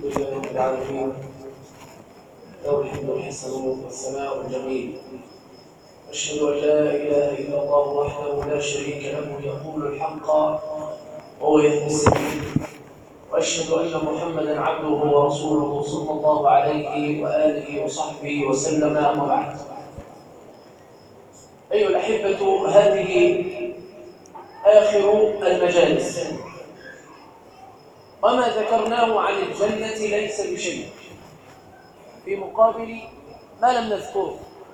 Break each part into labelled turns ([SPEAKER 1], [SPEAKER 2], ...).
[SPEAKER 1] لله رب العالمين، له الحمد الحسن والثناء الجميل. أشهد أن لا إله إلا الله وحده لا شريك له يقول الحق وهو يهدي السبيل، وأشهد أن محمدا عبده ورسوله صلى الله عليه وآله وصحبه وسلم. أما بعد، أيها الأحبة، هذه آخر المجالس، وما ذكرناه عن الجنة ليس بشيء في مقابل ما لم نذكره،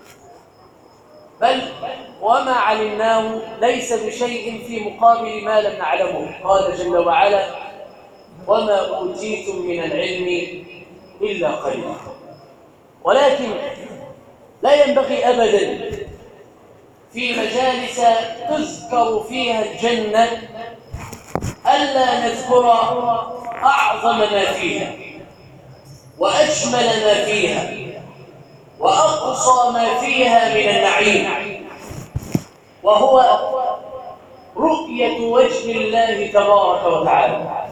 [SPEAKER 1] بل وما علمناه ليس بشيء في مقابل ما لم نعلمه. قال جل وعلا: وما أوتيتم من العلم إلا قليلا. ولكن لا ينبغي أبدا في مجالس تذكر فيها الجنة ألا نذكر أعظم ما فيها وأجمل ما فيها وأقصى ما فيها من النعيم، وهو رؤية وجه الله تبارك وتعالى.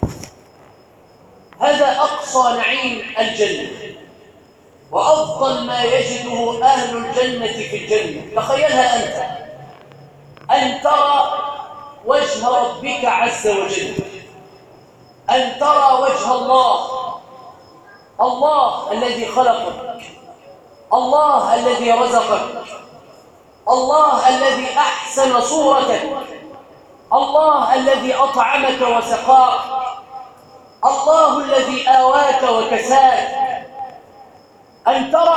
[SPEAKER 1] هذا أقصى نعيم الجنة، وأفضل ما يجده أهل الجنة في الجنة. تخيلها أنت، أن ترى وجه ربك عز وجل، أن ترى وجه الله الذي خلقك، الله الذي رزقك، الله الذي أحسن صورتك، الله الذي أطعمك وسقاك، الله الذي آواك وكساك. أن ترى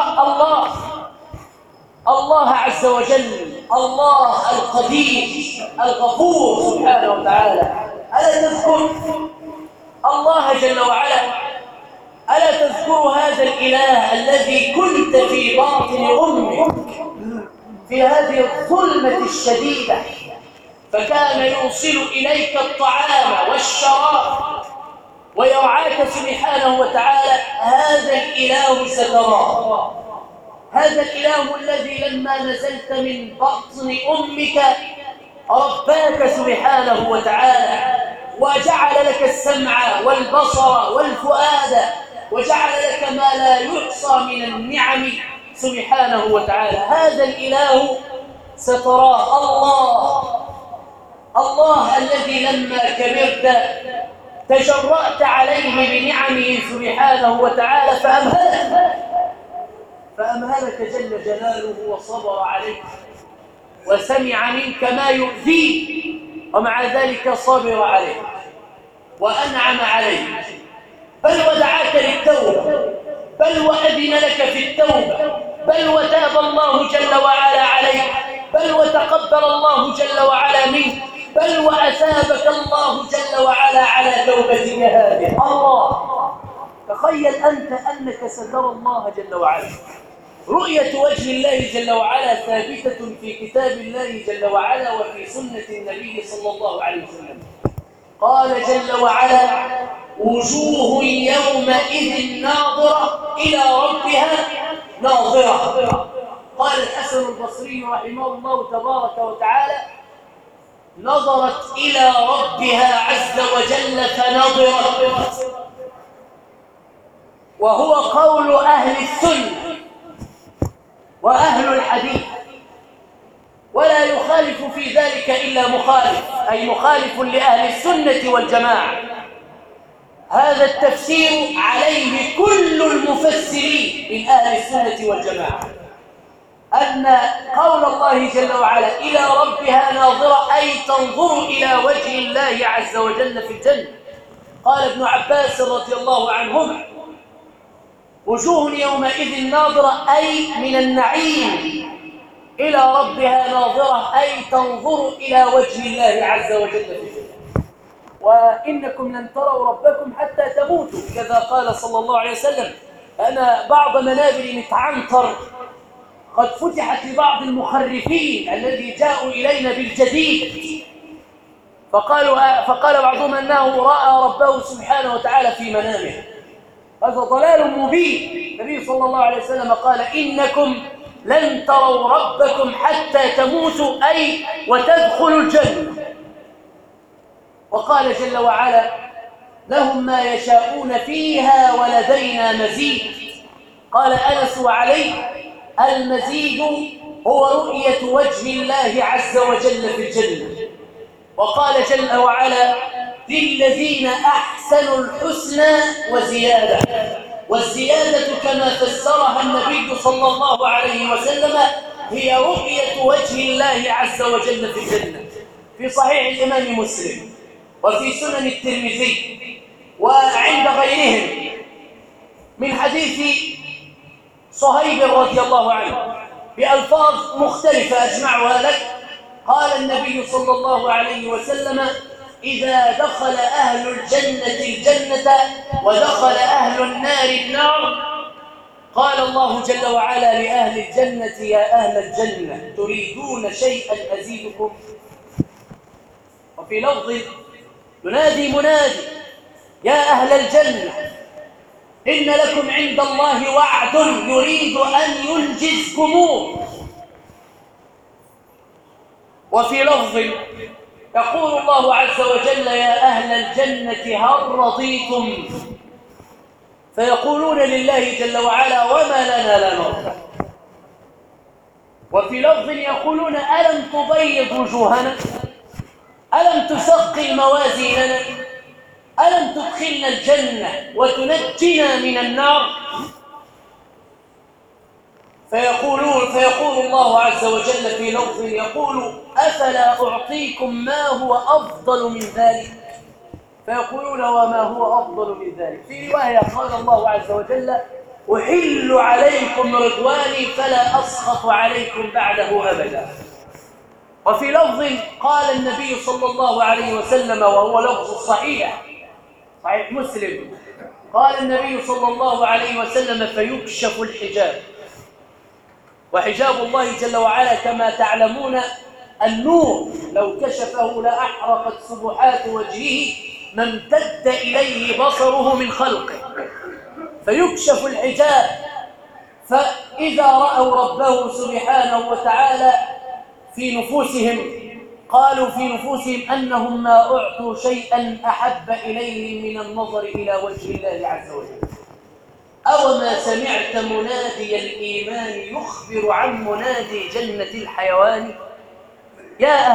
[SPEAKER 1] الله عز وجل، الله القدير الغفور سبحانه وتعالى. ألا تذكر الله جل وعلا؟ ألا تذكر هذا الإله الذي كنت في باطن أمك في هذه الظلمة الشديدة، فكان يوصل إليك الطعام والشراب ويرعاك سبحانه وتعالى؟ هذا الإله ستراه، هذا الإله الذي لما نزلت من بطن أمك رباك سبحانه وتعالى، وجعل لك السمع والبصر والفؤاد، وجعل لك ما لا يحصى من النعم سبحانه وتعالى. هذا الإله ستراه، الله الذي لما كبرت تجرأت عليه بنعمه سبحانه وتعالى فأمهلك جل جلاله وصبر عليك وسمع منك ما يؤذيك، ومع ذلك صبر عليك وأنعم عليك، بل ودعاك للتوبة، بل وأذن لك في التوبة، بل وتاب الله جل وعلا عليك، بل وتقبل الله جل وعلا منك، بل وأثابك الله جل وعلا على توبتك هذه. الله، تخيل أنت أنك سترى الله جل وعلا. رؤية وجه الله جل وعلا ثابتة في كتاب الله جل وعلا وفي سنة النبي صلى الله عليه وسلم. قال جل وعلا: وجوه يومئذ ناظرة إلى ربها ناظرة. قال الحسن البصري رحمه الله تبارك وتعالى: نظرت إلى ربها عز وجل فنظرت. وهو قول أهل السنة وأهل الحديث، ولا يخالف في ذلك إلا مخالف، أي مخالف لأهل السنة والجماعة. هذا التفسير عليه كل المفسرين من أهل السنة والجماعة، أن قول الله جل وعلا إلى ربها ناظرة أي تنظر إلى وجه الله عز وجل في الجنة. قال ابن عباس رضي الله عنهما: وجوه يومئذ ناظرة أي من النعيم، إلى ربها ناظرة أي تنظر إلى وجه الله عز وجل في الجنة. وإنكم لن تروا ربكم حتى تموتوا، كذا قال صلى الله عليه وسلم. أنا بعض منابر متعنطر قد فتحت لبعض المخرفين الذي جاءوا إلينا بالجديد، فقال بعضهم أنه رأى ربه سبحانه وتعالى في منامه. هذا ضلال مبين. النبي صلى الله عليه وسلم قال: إنكم لن تروا ربكم حتى تموتوا، أي وتدخلوا الجنة. وقال جل وعلا: لهم ما يشاءون فيها ولدينا مزيد. قال أنس وعلي: المزيد هو رؤية وجه الله عز وجل في الجنة. وقال جل وعلا: للذين أحسنوا الحسنى وزيادة. والزيادة كما فسرها النبي صلى الله عليه وسلم هي رؤية وجه الله عز وجل في الجنة، في صحيح الإمام مسلم وفي سنن الترمذي وعند غيرهم من حديث صهيب رضي الله عنه بألفاظ مختلفة أجمعها لك. قال النبي صلى الله عليه وسلم: إذا دخل أهل الجنة الجنة ودخل أهل النار النار، قال الله جل وعلا لأهل الجنة: يا أهل الجنة تريدون شيئا أزيدكم؟ وفي لفظ ينادي منادي: يا أهل الجنة إن لكم عند الله وعد يريد أن ينجزكموه. وفي لفظ يقول الله عز وجل: يا أهل الجنة هل رضيتم؟ فيقولون لله جل وعلا: وما لنا لا نرضى. وفي لفظ يقولون: ألم تبيض وجوهنا؟ ألم تثقل موازيننا؟ ألم تدخلنا الجنة وتنجنا من النار؟ فيقول الله عز وجل في لفظ يقول: أفلا أعطيكم ما هو أفضل من ذلك؟ فيقولون: وما هو أفضل من ذلك؟ في رواية قال الله عز وجل: أحل عليكم رضواني فلا أسخط عليكم بعده أبدا. وفي لفظ قال النبي صلى الله عليه وسلم وهو لفظ صحيح مسلم، قال النبي صلى الله عليه وسلم: فيكشف الحجاب. وحجاب الله جل وعلا كما تعلمون النور، لو كشفه لأحرقت سبحات وجهه ما امتد إليه بصره من خلقه. فيكشف الحجاب، فإذا رأوا ربه سبحانه وتعالى في نفوسهم قالوا في نفوسهم أنهم ما أعطوا شيئا أحب إليهم من النظر إلى وجه الله عز وجل. أوما سمعت منادي الإيمان يخبر عن منادي جنة الحيوان؟ يا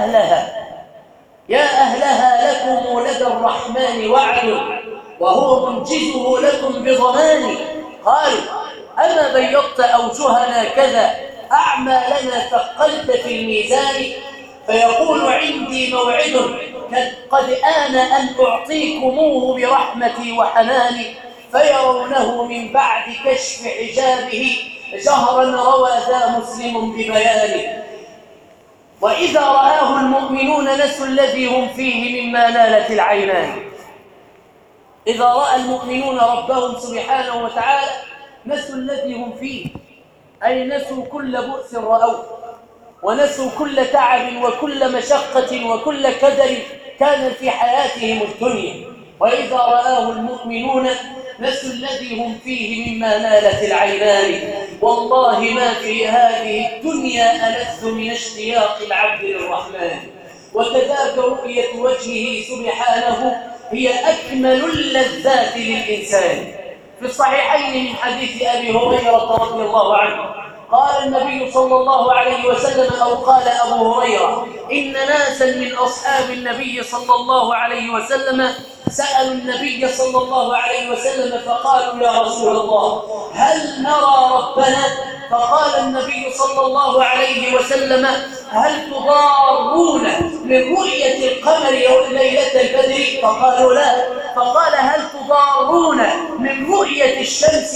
[SPEAKER 1] أهلها لكم لدى الرحمن وعد وهو منجزه لكم بضمان. قالوا: أما بيضت أوجهنا كذا أعمالنا ثقلت في الميزان؟ فيقول: عندي موعد قد آن أن أعطيكموه برحمتي وحناني، فيرونه من بعد كشف حجابه جهرا روى ذا مسلم ببيانه. وإذا رآه المؤمنون نسوا الذي هم فيه مما نالت العينان. إذا رأى المؤمنون ربهم سبحانه وتعالى نسوا الذي هم فيه، أي نسوا كل بؤس رأوه، ونسوا كل تعب وكل مشقة وكل كدر كان في حياتهم الدنيا. وإذا رآه المؤمنون نسوا الذي هم فيه مما نالت العينان. والله ما في هذه الدنيا ألذ من اشتياق العبد للرحمن. وكذاك رؤية وجهه سبحانه هي أكمل اللذات للإنسان. في الصحيحين من حديث أبي هريرة رضي الله عنه قال النبي صلى الله عليه وسلم أو قال أبو هريرة: إن ناسا من أصحاب النبي صلى الله عليه وسلم سألوا النبي صلى الله عليه وسلم فقالوا: يا رسول الله هل نرى ربنا؟ فقال النبي صلى الله عليه وسلم: هل تضارون من رؤية القمر ليلة البدر؟ فقالوا: لا. فقال: هل تضارون من رؤية الشمس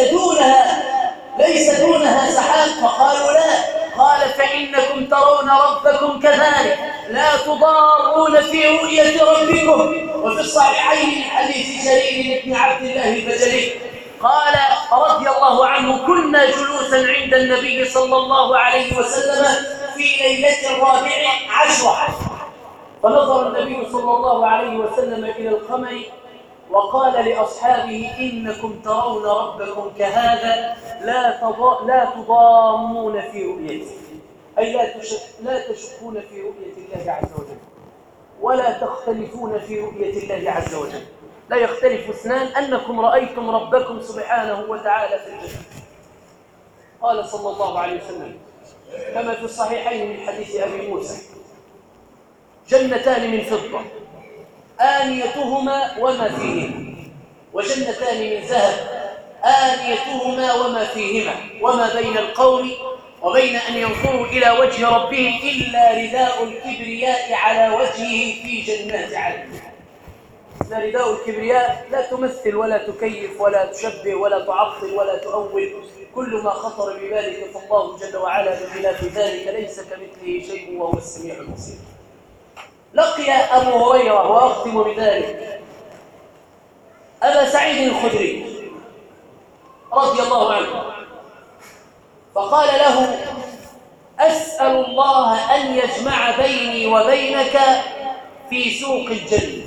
[SPEAKER 1] ليس دونها سحاب؟ فقالوا: لا. قال: فإنكم ترون ربكم كذلك لا تضارون في رؤية ربكم. وفي الصحيحين من حديث جرير بن عبد الله البجلي قال رضي الله عنه: كنا جلوسا عند النبي صلى الله عليه وسلم في ليلة الرابع عشرة، فنظر النبي صلى الله عليه وسلم إلى القمر وقال لأصحابه: إنكم ترون ربكم كهذا لا تضامون في رؤيته، أي لا تشكون في رؤية الله عز وجل ولا تختلفون في رؤية الله عز وجل. لا يختلف اثنان أنكم رأيتم ربكم سبحانه وتعالى في الجنة. قال صلى الله عليه وسلم كما في الصحيحين من حديث أبي موسى: جنتان من فضة آنيتهما وما فيهما، وجنتان من ذهب آنيتهما وما فيهما، وما بين القوم وبين أن ينظروا إلى وجه ربهم إلا رداء الكبرياء على وجهه في جنات عدن. رداء الكبرياء لا تمثل ولا تكيف ولا تشبه ولا تعطل ولا تؤول، كل ما خطر ببالك فالله جل وعلا بخلاف ذلك ليس كمثله شيء وهو السميع البصير. لقي أبو هريرة وأختم بذلك أبا سعيد الخدري رضي الله عنه، فقال له: أسأل الله أن يجمع بيني وبينك في سوق الجنة.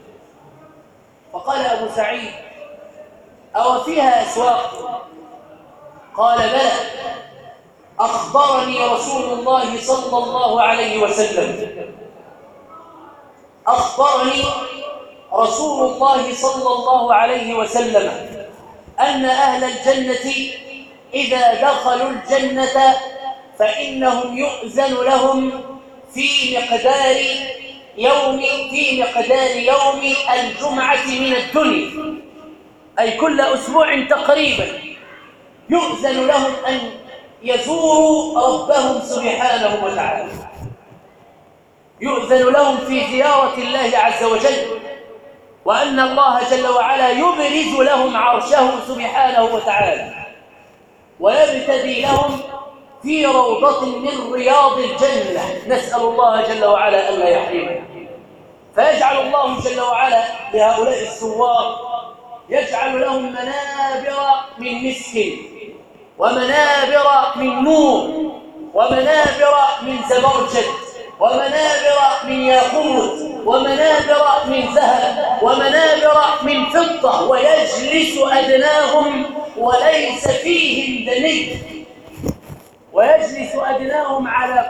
[SPEAKER 1] فقال أبو سعيد: أو فيها أسواق؟ قال: بلى، أخبرني رسول الله صلى الله عليه وسلم، أخبرني رسول الله صلى الله عليه وسلم أن أهل الجنة إذا دخلوا الجنة فإنهم يؤذن لهم في مقدار يوم الجمعة من الدنيا، أي كل أسبوع تقريبا يؤذن لهم أن يزوروا ربهم سبحانه وتعالى، يؤذن لهم في زيارة الله عز وجل، وأن الله جل وعلا يبرز لهم عرشه سبحانه وتعالى ويبتدي لهم في روضة من رياض الجنة، نسأل الله جل وعلا ألا يحرمنا. فيجعل الله جل وعلا لهؤلاء الثوار، يجعل لهم منابر من مسك ومنابر من نور ومنابر من زبرجد ومنابر من ياقوت ومنابر من ذهب ومنابر من فضة، ويجلس أدناهم وليس فيهم دني، ويجلس أدناهم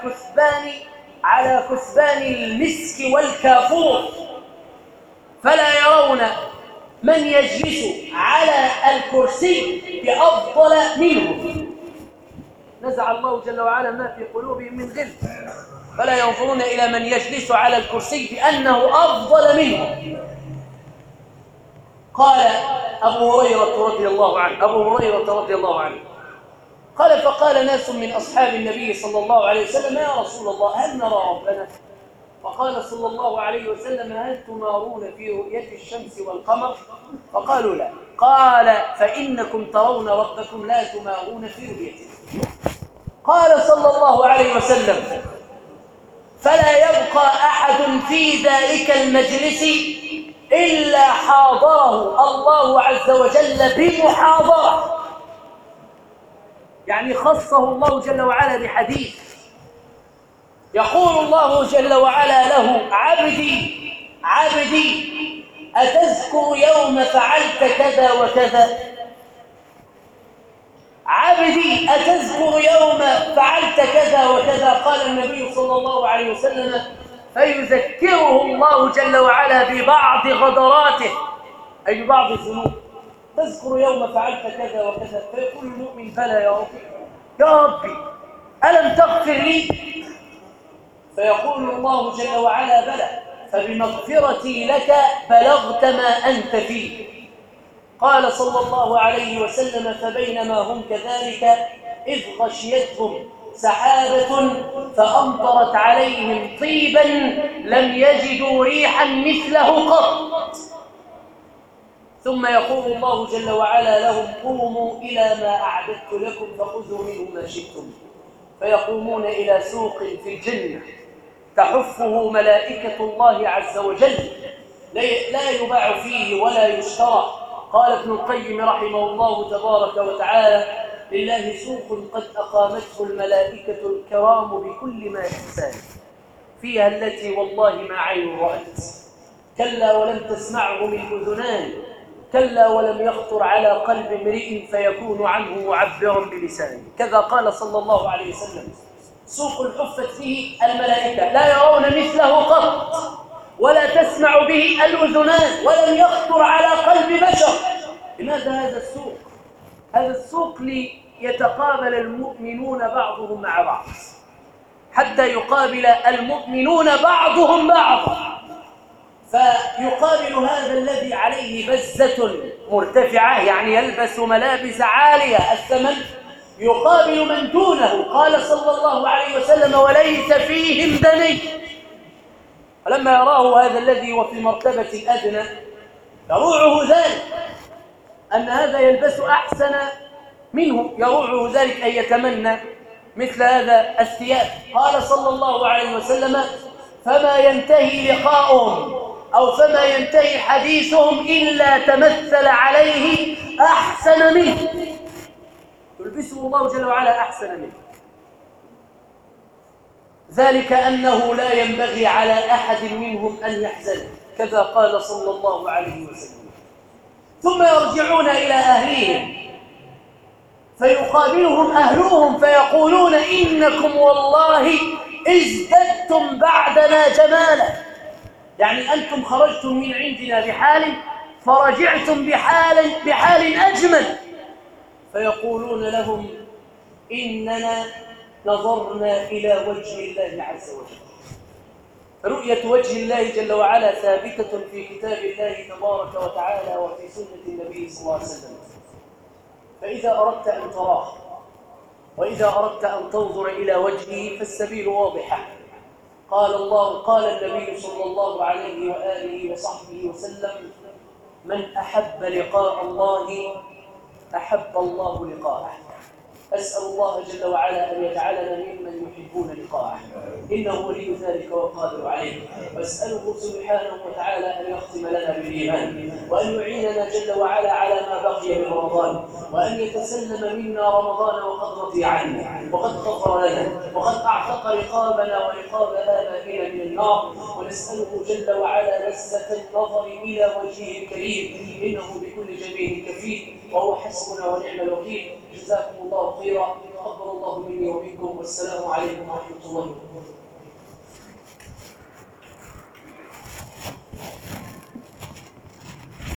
[SPEAKER 1] على كثبان المسك والكافور، فلا يرون من يجلس على الكرسي بأفضل منه. نزع الله جل وعلا ما في قلوبهم من غل، فلا ينظرون إلى من يجلس على الكرسي بأنه أفضل منه. قال أبو هريرة رضي الله عنه قال: فقال ناس من أصحاب النبي صلى الله عليه وسلم: يا رسول الله، هل نرى ربنا؟ فقال صلى الله عليه وسلم: هل تمارون في رؤية الشمس والقمر؟ فقالوا: لا. قال: فإنكم ترون ربكم لا تمارون في رؤيته. قال صلى الله عليه وسلم: فلا يبقى أحد في ذلك المجلس إلا حاضره الله عز وجل بمحاضرة، يعني خصه الله جل وعلا بحديث يقول الله جل وعلا له: عبدي أتذكر يوم فعلت كذا وكذا؟ عبدي أتذكر يوم فعلت كذا وكذا؟ قال النبي صلى الله عليه وسلم: فيذكره الله جل وعلا ببعض غدراته، أي ببعض الذنوب. تذكر يوم فعلت كذا وكذا؟ فيقول المؤمن: بلى يا ربي ألم تغفر لي؟ فيقول الله جل وعلا: بلى، فبمغفرتي لك بلغت ما أنت فيه. قال صلى الله عليه وسلم: فبينما هم كذلك إذ غشيتهم سحابة فأمطرت عليهم طيبا لم يجدوا ريحا مثله قط، ثم يقول الله جل وعلا لهم: قوموا إلى ما أعددت لكم فخذوا منه ما شئتم. فيقومون إلى سوق في الجنة تحفه ملائكة الله عز وجل، لا يباع فيه ولا يشترى. قال ابن القيم رحمه الله تبارك وتعالى: لله سوق قد أقامته الملائكة الكرام بكل ما إحسان، فيها التي والله ما عين رأت، كلا ولم تسمعه من أذنان، كلا ولم يخطر على قلب امرئ فيكون عنه معبرا بلسانه. كذا قال صلى الله عليه وسلم: سوق حفت فيه الملائكة لا يرون مثله قط، ولا تسمع به الأذنان ولم يخطر على قلب بشر. لماذا هذا السوق؟ هذا السوق ليتقابل المؤمنون بعضهم مع بعض، حتى يقابل المؤمنون بعضهم بعضا، فيقابل هذا الذي عليه بزة مرتفعة، يعني يلبس ملابس عالية الثمن، يقابل من دونه. قال صلى الله عليه وسلم: وليس فيهم دني. فلما يراه هذا الذي هو في المرتبة الأدنى يروعه ذلك أن هذا يلبس أحسن منه، يروعه ذلك أن يتمنى مثل هذا الثياب. قال صلى الله عليه وسلم: فما ينتهي لقاؤهم أو فما ينتهي حديثهم إلا تمثل عليه أحسن منه، يلبسه الله جل وعلا أحسن منه. ذلك أنه لا ينبغي على أحد منهم أن يحزن، كذا قال صلى الله عليه وسلم. ثم يرجعون إلى أهليهم فيقابلهم أهلهم فيقولون: إنكم والله ازددتم بعدنا جمالا، يعني أنتم خرجتم من عندنا بحال فرجعتم بحال أجمل. فيقولون لهم: إننا نظرنا إلى وجه الله عز وجل. رؤية وجه الله جل وعلا ثابتة في كتاب الله تبارك وتعالى وفي سنة النبي صلى الله عليه وسلم. فإذا أردت أن تراه وإذا أردت أن تنظر إلى وجهه فالسبيل واضحة. قال النبي صلى الله عليه وآله وصحبه وسلم: من أحب لقاء الله أحب الله لقاءه. أسأل الله جل وعلا أن يجعلنا ممن يحبون لقاءه، إنه ولي ذلك والقادر عليه. وأسأله سبحانه وتعالى أن يختم لنا بالإيمان، وأن يعيننا جل وعلا على ما بقي من رمضان، وأن يتسلم منا رمضان وقد رضي عنا وقد غفر لنا وقد أعتق رقابنا ورقاب آبائنا من النار. ونسأله جل وعلا لذة النظر إلى وجهه الكريم، إنه بكل جميل كفيل وهو حسبنا ونعم الوكيل. جزاكم الله خيرا، تقبل الله مني ومنكم، والسلام عليكم ورحمة الله وبركاته.